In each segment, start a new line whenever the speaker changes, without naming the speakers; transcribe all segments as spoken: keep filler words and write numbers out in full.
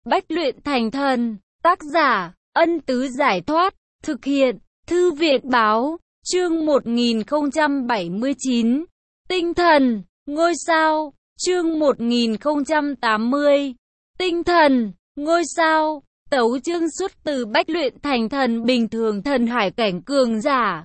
Bách luyện thành thần, tác giả, Ân Tứ Giải Thoát, thực hiện, Thư viện Báo, chương một nghìn không trăm bảy mươi chín, Tinh thần, ngôi sao, chương một nghìn không trăm tám mươi, Tinh thần, ngôi sao, tấu chương xuất từ Bách luyện thành thần bình thường thần hải cảnh cường giả.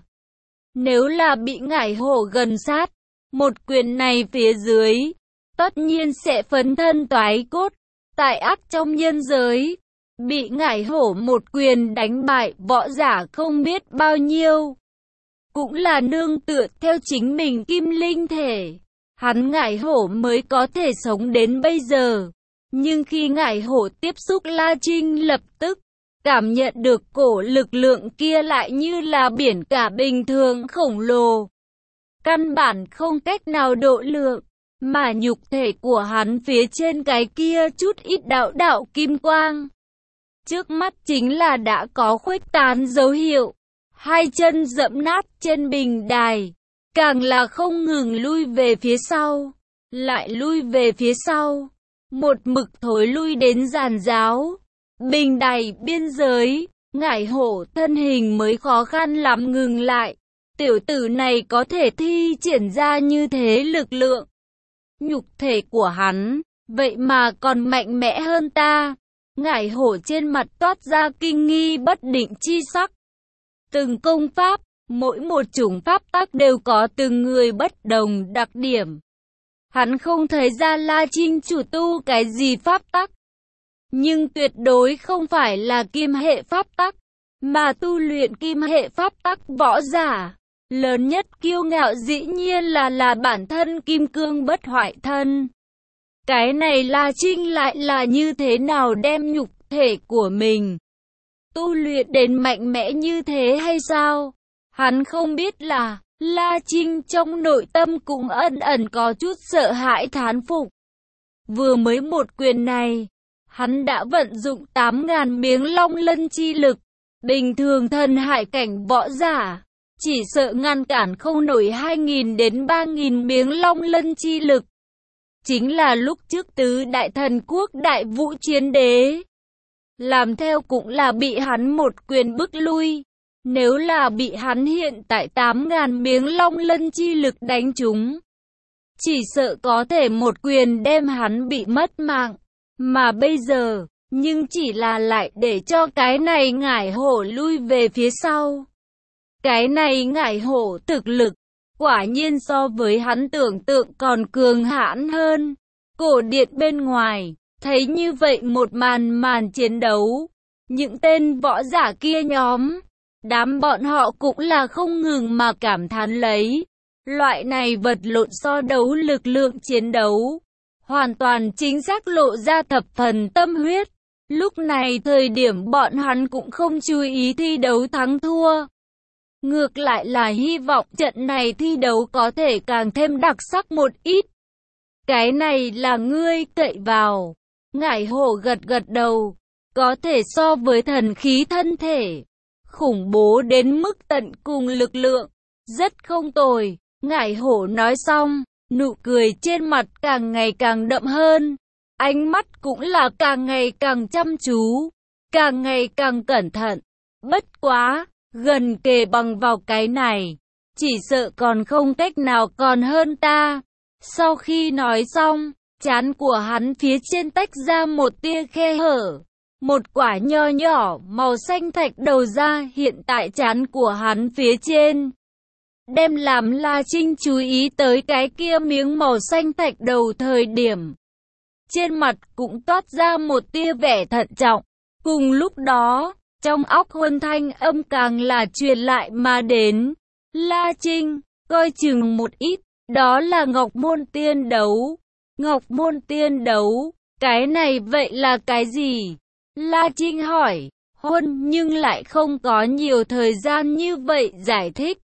Nếu là bị ngải hổ gần sát, một quyền này phía dưới, tất nhiên sẽ phấn thân toái cốt. Tại ác trong nhân giới, bị ngải hổ một quyền đánh bại võ giả không biết bao nhiêu. Cũng là nương tựa theo chính mình kim linh thể, hắn ngải hổ mới có thể sống đến bây giờ. Nhưng khi ngải hổ tiếp xúc La Trinh lập tức cảm nhận được cổ lực lượng kia lại như là biển cả bình thường khổng lồ. Căn bản không cách nào độ lượng. Mà nhục thể của hắn phía trên cái kia chút ít đạo đạo kim quang. Trước mắt chính là đã có khuếch tán dấu hiệu. Hai chân dẫm nát trên bình đài. Càng là không ngừng lui về phía sau. Lại lui về phía sau. Một mực thối lui đến giàn giáo. Bình đài biên giới. Ngải hổ thân hình mới khó khăn lắm ngừng lại. Tiểu tử này có thể thi triển ra như thế lực lượng. Nhục thể của hắn, vậy mà còn mạnh mẽ hơn ta. Ngải hổ trên mặt toát ra kinh nghi bất định chi sắc. Từng công pháp, mỗi một chủng pháp tắc đều có từng người bất đồng đặc điểm. Hắn không thấy ra La Trinh chủ tu cái gì pháp tắc. Nhưng tuyệt đối không phải là kim hệ pháp tắc, mà tu luyện kim hệ pháp tắc võ giả. Lớn nhất kiêu ngạo dĩ nhiên là là bản thân kim cương bất hoại thân. Cái này La Trinh lại là như thế nào đem nhục thể của mình tu luyện đến mạnh mẽ như thế hay sao? Hắn không biết là La Trinh trong nội tâm cũng ẩn ẩn có chút sợ hãi thán phục. Vừa mới một quyền này, hắn đã vận dụng tám ngàn miếng long lân chi lực. Bình thường thần hải cảnh võ giả chỉ sợ ngăn cản không nổi hai nghìn đến ba nghìn miếng long lân chi lực. Chính là lúc trước tứ đại thần quốc đại vũ chiến đế. Làm theo cũng là bị hắn một quyền bức lui. Nếu là bị hắn hiện tại tám ngàn miếng long lân chi lực đánh trúng, chỉ sợ có thể một quyền đem hắn bị mất mạng. Mà bây giờ, nhưng chỉ là lại để cho cái này ngải hổ lui về phía sau. Cái này ngải hổ thực lực, quả nhiên so với hắn tưởng tượng còn cường hãn hơn. Cổ điện bên ngoài, thấy như vậy một màn màn chiến đấu. Những tên võ giả kia nhóm, đám bọn họ cũng là không ngừng mà cảm thán lấy. Loại này vật lộn so đấu lực lượng chiến đấu, hoàn toàn chính xác lộ ra thập phần tâm huyết. Lúc này thời điểm bọn hắn cũng không chú ý thi đấu thắng thua. Ngược lại là hy vọng trận này thi đấu có thể càng thêm đặc sắc một ít. Cái này là ngươi cậy vào. Ngải hổ gật gật đầu. Có thể so với thần khí thân thể. Khủng bố đến mức tận cùng lực lượng. Rất không tồi. Ngải hổ nói xong, nụ cười trên mặt càng ngày càng đậm hơn. Ánh mắt cũng là càng ngày càng chăm chú. Càng ngày càng cẩn thận. Bất quá. Gần kề bằng vào cái này, chỉ sợ còn không cách nào còn hơn ta. Sau khi nói xong, trán của hắn phía trên tách ra một tia khe hở. Một quả nho nhỏ màu xanh thạch đầu ra hiện tại trán của hắn phía trên. Đem làm La Trinh chú ý tới cái kia miếng màu xanh thạch đầu thời điểm. Trên mặt cũng toát ra một tia vẻ thận trọng. Cùng lúc đó, trong óc huân thanh âm càng là truyền lại mà đến. La Trinh, coi chừng một ít, đó là Ngọc Môn Tiên Đấu. Ngọc Môn Tiên Đấu, cái này vậy là cái gì? La Trinh hỏi, huân nhưng lại không có nhiều thời gian như vậy giải thích.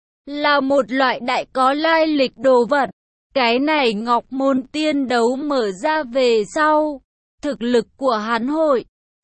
Là một loại đại có lai lịch đồ vật. Cái này Ngọc Môn Tiên Đấu mở ra về sau, thực lực của hắn hội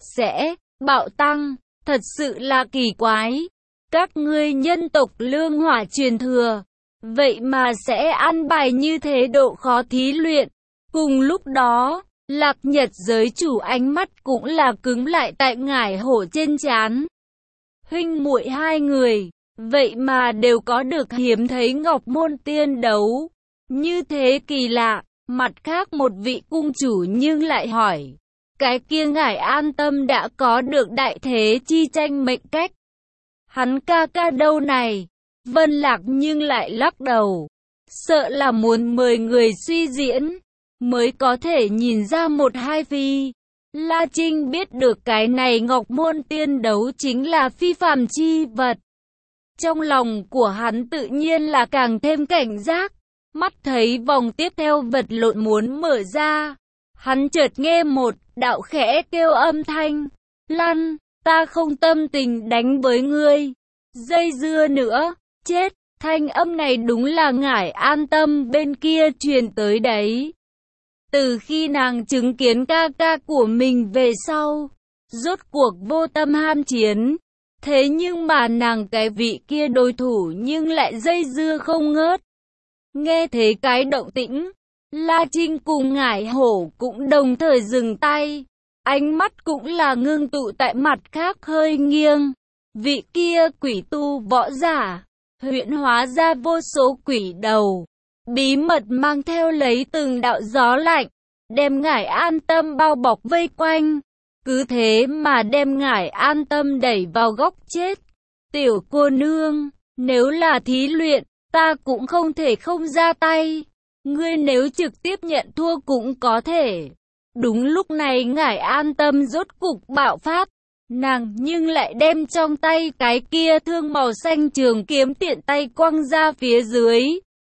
sẽ bạo tăng. Thật sự là kỳ quái. Các ngươi nhân tộc lương hỏa truyền thừa, vậy mà sẽ ăn bài như thế độ khó thí luyện. Cùng lúc đó, Lạc Nhật giới chủ ánh mắt cũng là cứng lại tại ngải hổ trên trán. Huynh muội hai người, vậy mà đều có được hiếm thấy ngọc môn tiên đấu. Như thế kỳ lạ, mặt khác một vị cung chủ nhưng lại hỏi. Cái kia ngải An Tâm đã có được đại thế chi tranh mệnh cách. Hắn ca ca đâu này? Vân Lạc nhưng lại lắc đầu. Sợ là muốn mời người suy diễn, mới có thể nhìn ra một hai phi. La Trinh biết được cái này ngọc môn tiên đấu chính là phi phàm chi vật. Trong lòng của hắn tự nhiên là càng thêm cảnh giác. Mắt thấy vòng tiếp theo vật lộn muốn mở ra. Hắn chợt nghe một đạo khẽ kêu âm thanh. Lăn, ta không tâm tình đánh với ngươi. Dây dưa nữa, chết. Thanh âm này đúng là ngải An Tâm bên kia truyền tới đấy. Từ khi nàng chứng kiến ca ca của mình về sau, rốt cuộc vô tâm ham chiến. Thế nhưng mà nàng cái vị kia đối thủ nhưng lại dây dưa không ngớt. Nghe thấy cái động tĩnh, La Trinh cùng ngải hổ cũng đồng thời dừng tay. Ánh mắt cũng là ngưng tụ tại mặt khác hơi nghiêng. Vị kia quỷ tu võ giả, huyễn hóa ra vô số quỷ đầu. Bí mật mang theo lấy từng đạo gió lạnh, đem ngải An Tâm bao bọc vây quanh. Cứ thế mà đem ngải An Tâm đẩy vào góc chết. Tiểu cô nương, nếu là thí luyện, ta cũng không thể không ra tay. Ngươi nếu trực tiếp nhận thua cũng có thể. Đúng lúc này ngải An Tâm rốt cục bạo phát. Nàng nhưng lại đem trong tay cái kia thương màu xanh trường kiếm tiện tay quăng ra phía dưới.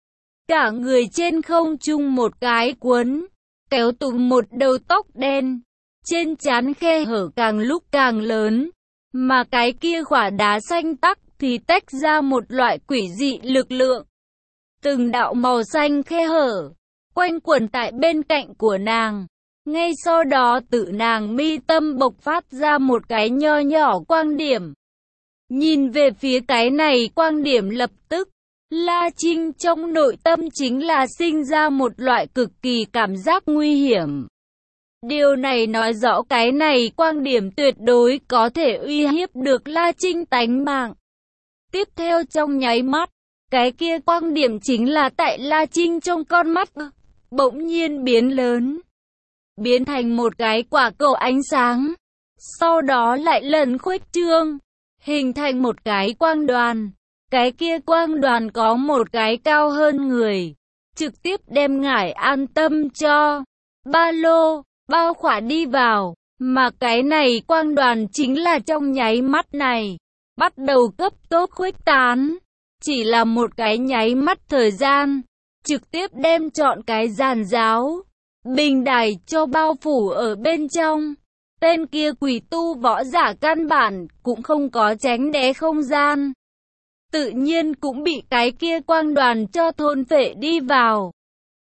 Cả người trên không trung một cái cuốn, kéo tụm một đầu tóc đen. Trên trán khe hở càng lúc càng lớn. Mà cái kia khỏa đá xanh tắc thì tách ra một loại quỷ dị lực lượng. Từng đạo màu xanh khe hở, quanh quẩn tại bên cạnh của nàng. Ngay sau đó tự nàng mi tâm bộc phát ra một cái nho nhỏ quang điểm. Nhìn về phía cái này quang điểm lập tức, La Trinh trong nội tâm chính là sinh ra một loại cực kỳ cảm giác nguy hiểm. Điều này nói rõ cái này quang điểm tuyệt đối có thể uy hiếp được La Trinh tánh mạng. Tiếp theo trong nháy mắt, cái kia quang điểm chính là tại La Trinh trong con mắt, bỗng nhiên biến lớn. Biến thành một cái quả cầu ánh sáng. Sau đó lại lần khuếch trương, hình thành một cái quang đoàn. Cái kia quang đoàn có một cái cao hơn người. Trực tiếp đem ngải An Tâm cho ba lô, bao khỏa đi vào. Mà cái này quang đoàn chính là trong nháy mắt này. Bắt đầu cấp tốc khuếch tán. Chỉ là một cái nháy mắt thời gian. Trực tiếp đem trọn cái giàn giáo, bình đài cho bao phủ ở bên trong. Tên kia quỷ tu võ giả căn bản cũng không có tránh né không gian. Tự nhiên cũng bị cái kia quang đoàn cho thôn phệ đi vào.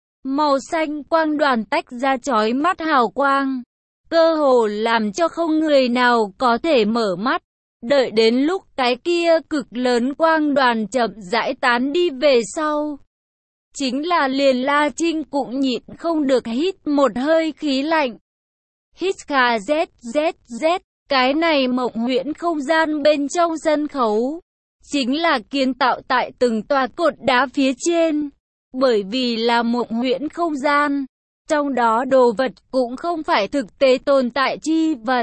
Màu xanh quang đoàn tách ra chói mắt hào quang. Cơ hồ làm cho không người nào có thể mở mắt. Đợi đến lúc cái kia cực lớn quang đoàn chậm rãi tán đi về sau. Chính là liền La Trinh cũng nhịn không được hít một hơi khí lạnh. Hít kha z z z, cái này mộng huyễn không gian bên trong sân khấu. Chính là kiến tạo tại từng tòa cột đá phía trên. Bởi vì là mộng huyễn không gian, trong đó đồ vật cũng không phải thực tế tồn tại chi vật,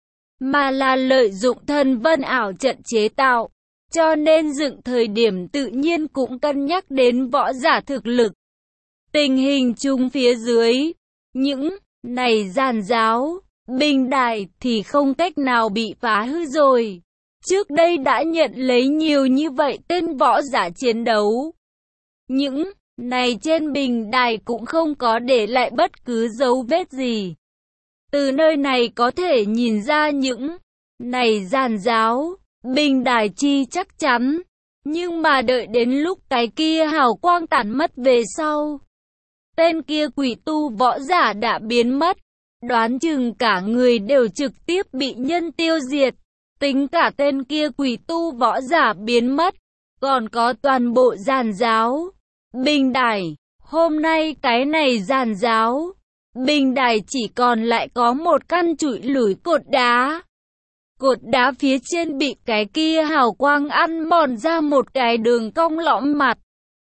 mà là lợi dụng thần vân ảo trận chế tạo. Cho nên dựng thời điểm tự nhiên cũng cân nhắc đến võ giả thực lực. Tình hình chung phía dưới, những này giàn giáo, bình đài thì không cách nào bị phá hư rồi. Trước đây đã nhận lấy nhiều như vậy tên võ giả chiến đấu. Những này trên bình đài cũng không có để lại bất cứ dấu vết gì. Từ nơi này có thể nhìn ra những này giàn giáo, bình đài chi chắc chắn. Nhưng mà đợi đến lúc cái kia hào quang tản mất về sau, tên kia quỷ tu võ giả đã biến mất. Đoán chừng cả người đều trực tiếp bị nhân tiêu diệt. Tính cả tên kia quỷ tu võ giả biến mất, còn có toàn bộ giàn giáo, bình đài. Hôm nay cái này giàn giáo, bình đài chỉ còn lại có một căn trụi lủi cột đá. Cột đá phía trên bị cái kia hào quang ăn mòn ra một cái đường cong lõm mặt.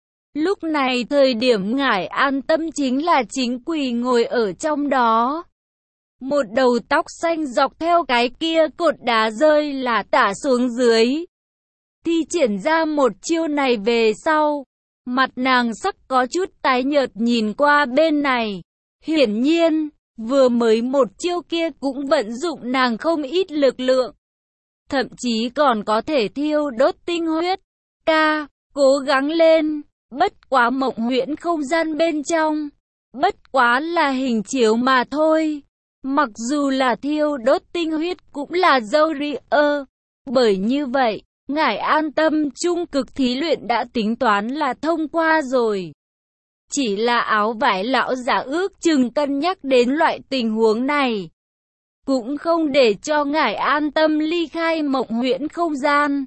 Lúc này thời điểm Ngải An Tâm chính là chính quỳ ngồi ở trong đó. Một đầu tóc xanh dọc theo cái kia cột đá rơi là tả xuống dưới. Thi triển ra một chiêu này về sau, mặt nàng sắc có chút tái nhợt nhìn qua bên này. Hiển nhiên, vừa mới một chiêu kia cũng vận dụng nàng không ít lực lượng. Thậm chí còn có thể thiêu đốt tinh huyết. Ca, cố gắng lên, bất quá mộng huyễn không gian bên trong. Bất quá là hình chiếu mà thôi. Mặc dù là thiêu đốt tinh huyết cũng là dâu ri ơ. Bởi như vậy, Ngải An Tâm trung cực thí luyện đã tính toán là thông qua rồi. Chỉ là áo vải lão giả ước chừng cân nhắc đến loại tình huống này. Cũng không để cho Ngải An Tâm ly khai mộng huyễn không gian.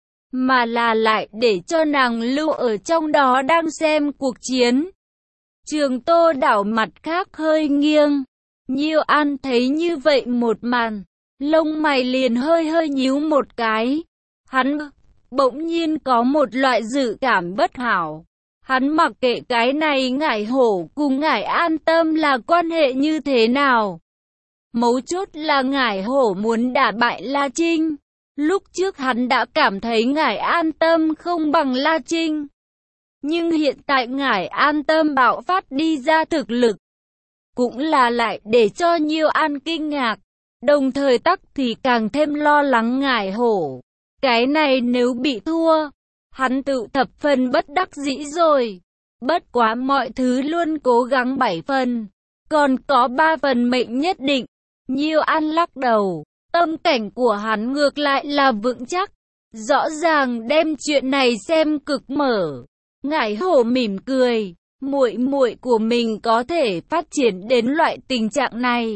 Mà là lại để cho nàng lưu ở trong đó đang xem cuộc chiến. Trường Tô đảo mặt khác hơi nghiêng. Nhiêu An thấy như vậy một màn, lông mày liền hơi hơi nhíu một cái. Hắn bỗng nhiên có một loại dự cảm bất hảo. Hắn mặc kệ cái này Ngải Hổ cùng Ngải An Tâm là quan hệ như thế nào. Mấu chốt là Ngải Hổ muốn đả bại La Trinh. Lúc trước hắn đã cảm thấy Ngải An Tâm không bằng La Trinh. Nhưng hiện tại Ngải An Tâm bạo phát đi ra thực lực. Cũng là lại để cho Nhiêu An kinh ngạc. Đồng thời tắc thì càng thêm lo lắng Ngải Hổ. Cái này nếu bị thua, hắn tự thập phần bất đắc dĩ rồi. Bất quá mọi thứ luôn cố gắng bảy phần. Còn có ba phần mệnh nhất định. Nhiêu An lắc đầu. Tâm cảnh của hắn ngược lại là vững chắc. Rõ ràng đem chuyện này xem cực mở. Ngải Hổ mỉm cười. Muội muội của mình có thể phát triển đến loại tình trạng này.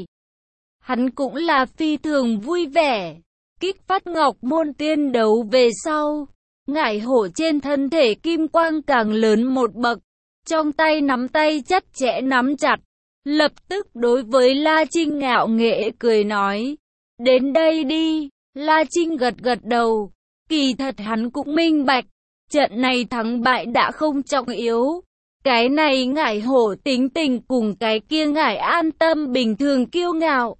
Hắn cũng là phi thường vui vẻ. Kích phát ngọc môn tiên đấu về sau. Ngải Hổ trên thân thể kim quang càng lớn một bậc. Trong tay nắm tay chặt chẽ nắm chặt. Lập tức đối với La Trinh ngạo nghễ cười nói. Đến đây đi. La Trinh gật gật đầu. Kỳ thật hắn cũng minh bạch. Trận này thắng bại đã không trọng yếu. Cái này Ngải Hổ tính tình cùng cái kia Ngải An Tâm bình thường kiêu ngạo.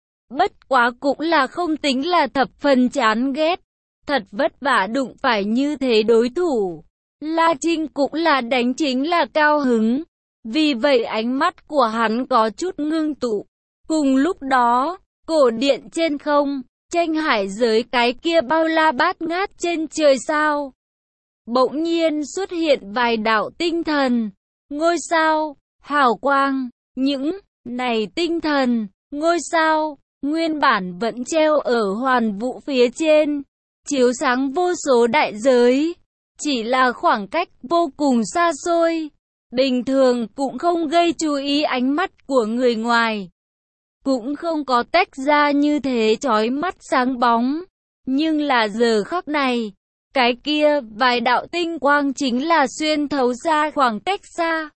Bất quá cũng là không tính là thập phần chán ghét. Thật vất vả đụng phải như thế đối thủ. La Trinh cũng là đánh chính là cao hứng. Vì vậy ánh mắt của hắn có chút ngưng tụ. Cùng lúc đó, cổ điện trên không, tranh hải giới cái kia bao la bát ngát trên trời sao. Bỗng nhiên xuất hiện vài đạo tinh thần, ngôi sao, hào quang, những này tinh thần, ngôi sao, nguyên bản vẫn treo ở hoàn vũ phía trên, chiếu sáng vô số đại giới, chỉ là khoảng cách vô cùng xa xôi, bình thường cũng không gây chú ý ánh mắt của người ngoài, cũng không có tách ra như thế chói mắt sáng bóng, nhưng là giờ khắc này, cái kia vài đạo tinh quang chính là xuyên thấu ra khoảng cách xa,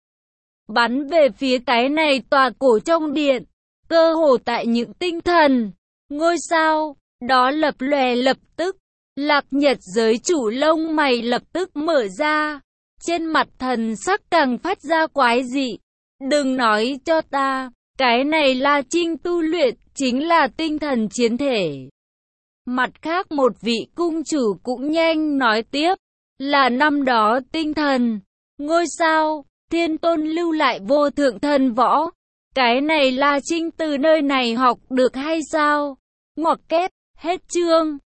bắn về phía cái này tòa cổ trong điện, cơ hồ tại những tinh thần, ngôi sao, đó lập lòe lập tức, Lạc Nhật giới chủ lông mày lập tức mở ra, trên mặt thần sắc càng phát ra quái dị, đừng nói cho ta, cái này La Trinh tu luyện chính là tinh thần chiến thể. Mặt khác một vị cung chủ cũng nhanh nói tiếp, là năm đó tinh thần, ngôi sao, thiên tôn lưu lại vô thượng thần võ. Cái này La Trinh từ nơi này học được hay sao? Ngoặc kép, hết chương.